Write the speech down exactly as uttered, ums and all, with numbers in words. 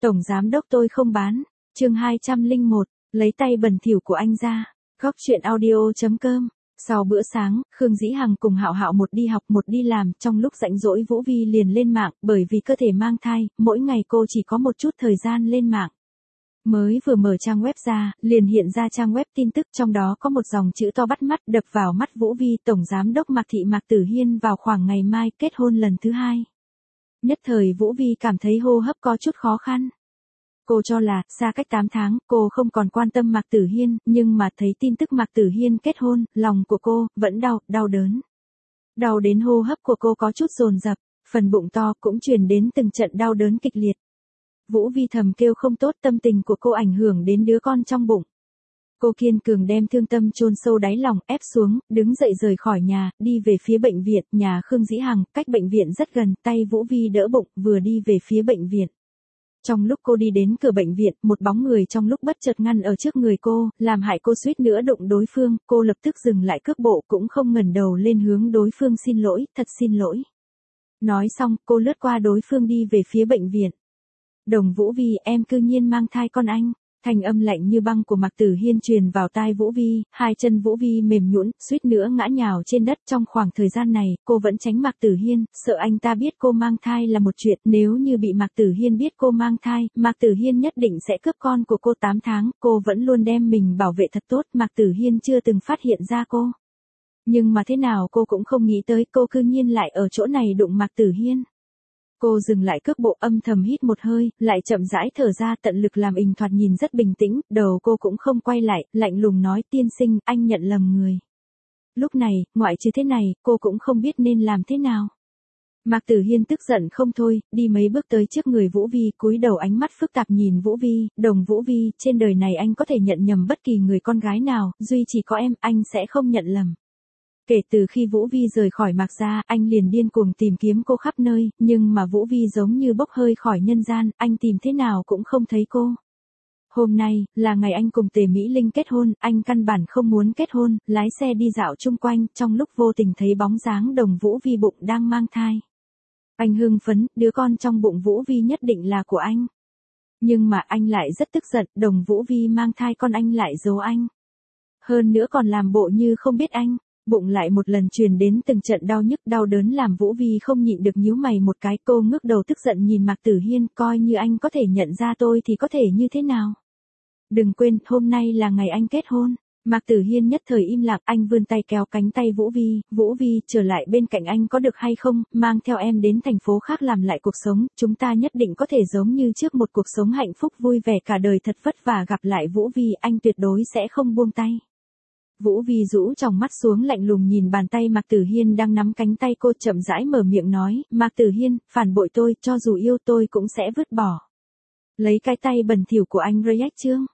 Tổng giám đốc tôi không bán. Chương hai trăm lẻ một, lấy tay bẩn thỉu của anh ra. Góc truyện audio chấm com. Sau bữa sáng, Khương Dĩ Hằng cùng Hạo Hạo một đi học một đi làm, trong lúc rảnh rỗi Vũ Vi liền lên mạng, bởi vì cơ thể mang thai, mỗi ngày cô chỉ có một chút thời gian lên mạng. Mới vừa mở trang web ra, liền hiện ra trang web tin tức, trong đó có một dòng chữ to bắt mắt đập vào mắt Vũ Vi: Tổng giám đốc Mạc Thị Mạc Tử Hiên vào khoảng ngày mai kết hôn lần thứ hai. Nhất thời Vũ Vi cảm thấy hô hấp có chút khó khăn. Cô cho là, xa cách tám tháng, cô không còn quan tâm Mạc Tử Hiên, nhưng mà thấy tin tức Mạc Tử Hiên kết hôn, lòng của cô vẫn đau, đau đớn. Đau đến hô hấp của cô có chút dồn dập, phần bụng to cũng truyền đến từng trận đau đớn kịch liệt. Vũ Vi thầm kêu không tốt, tâm tình của cô ảnh hưởng đến đứa con trong bụng. Cô kiên cường đem thương tâm chôn sâu đáy lòng, ép xuống, đứng dậy rời khỏi nhà, đi về phía bệnh viện, nhà Khương Dĩ Hằng, cách bệnh viện rất gần, tay Vũ Vi đỡ bụng, vừa đi về phía bệnh viện. Trong lúc cô đi đến cửa bệnh viện, một bóng người trong lúc bất chợt ngăn ở trước người cô, làm hại cô suýt nữa đụng đối phương, cô lập tức dừng lại cước bộ cũng không ngẩng đầu lên hướng đối phương xin lỗi, thật xin lỗi. Nói xong, cô lướt qua đối phương đi về phía bệnh viện. Đồng Vũ Vi, em cư nhiên mang thai con anh. Thanh âm lạnh như băng của Mạc Tử Hiên truyền vào tai Vũ Vi, hai chân Vũ Vi mềm nhũn, suýt nữa ngã nhào trên đất. Trong khoảng thời gian này, cô vẫn tránh Mạc Tử Hiên, sợ anh ta biết cô mang thai là một chuyện, nếu như bị Mạc Tử Hiên biết cô mang thai, Mạc Tử Hiên nhất định sẽ cướp con của cô tám tháng, cô vẫn luôn đem mình bảo vệ thật tốt, Mạc Tử Hiên chưa từng phát hiện ra cô. Nhưng mà thế nào cô cũng không nghĩ tới cô cư nhiên lại ở chỗ này đụng Mạc Tử Hiên. Cô dừng lại cước bộ, âm thầm hít một hơi, lại chậm rãi thở ra, tận lực làm ình thoạt nhìn rất bình tĩnh, đầu cô cũng không quay lại, lạnh lùng nói: tiên sinh, anh nhận lầm người. Lúc này, ngoại trừ thế này, cô cũng không biết nên làm thế nào. Mạc Tử Hiên tức giận không thôi, đi mấy bước tới trước người Vũ Vi, cúi đầu ánh mắt phức tạp nhìn Vũ Vi: Đồng Vũ Vi, trên đời này anh có thể nhận nhầm bất kỳ người con gái nào, duy chỉ có em, anh sẽ không nhận lầm. Kể từ khi Vũ Vi rời khỏi Mạc gia, anh liền điên cuồng tìm kiếm cô khắp nơi, nhưng mà Vũ Vi giống như bốc hơi khỏi nhân gian, anh tìm thế nào cũng không thấy cô. Hôm nay, là ngày anh cùng Tề Mỹ Linh kết hôn, anh căn bản không muốn kết hôn, lái xe đi dạo chung quanh, trong lúc vô tình thấy bóng dáng Đồng Vũ Vi bụng đang mang thai. Anh hưng phấn, đứa con trong bụng Vũ Vi nhất định là của anh. Nhưng mà anh lại rất tức giận, Đồng Vũ Vi mang thai con anh lại giấu anh. Hơn nữa còn làm bộ như không biết anh. Bụng lại một lần truyền đến từng trận đau nhức, đau đớn làm Vũ Vi không nhịn được nhíu mày một cái, cô ngước đầu tức giận nhìn Mạc Tử Hiên, coi như anh có thể nhận ra tôi thì có thể như thế nào. Đừng quên, hôm nay là ngày anh kết hôn. Mạc Tử Hiên nhất thời im lặng, anh vươn tay kéo cánh tay Vũ Vi: Vũ Vi, trở lại bên cạnh anh có được hay không, mang theo em đến thành phố khác làm lại cuộc sống, chúng ta nhất định có thể giống như trước một cuộc sống hạnh phúc vui vẻ cả đời, thật vất vả gặp lại Vũ Vi, anh tuyệt đối sẽ không buông tay. Vũ Vi rũ tròng mắt xuống, lạnh lùng nhìn bàn tay Mạc Tử Hiên đang nắm cánh tay cô, chậm rãi mở miệng nói: Mạc Tử Hiên, phản bội tôi, cho dù yêu tôi cũng sẽ vứt bỏ. Lấy cái tay bẩn thỉu của anh react chương.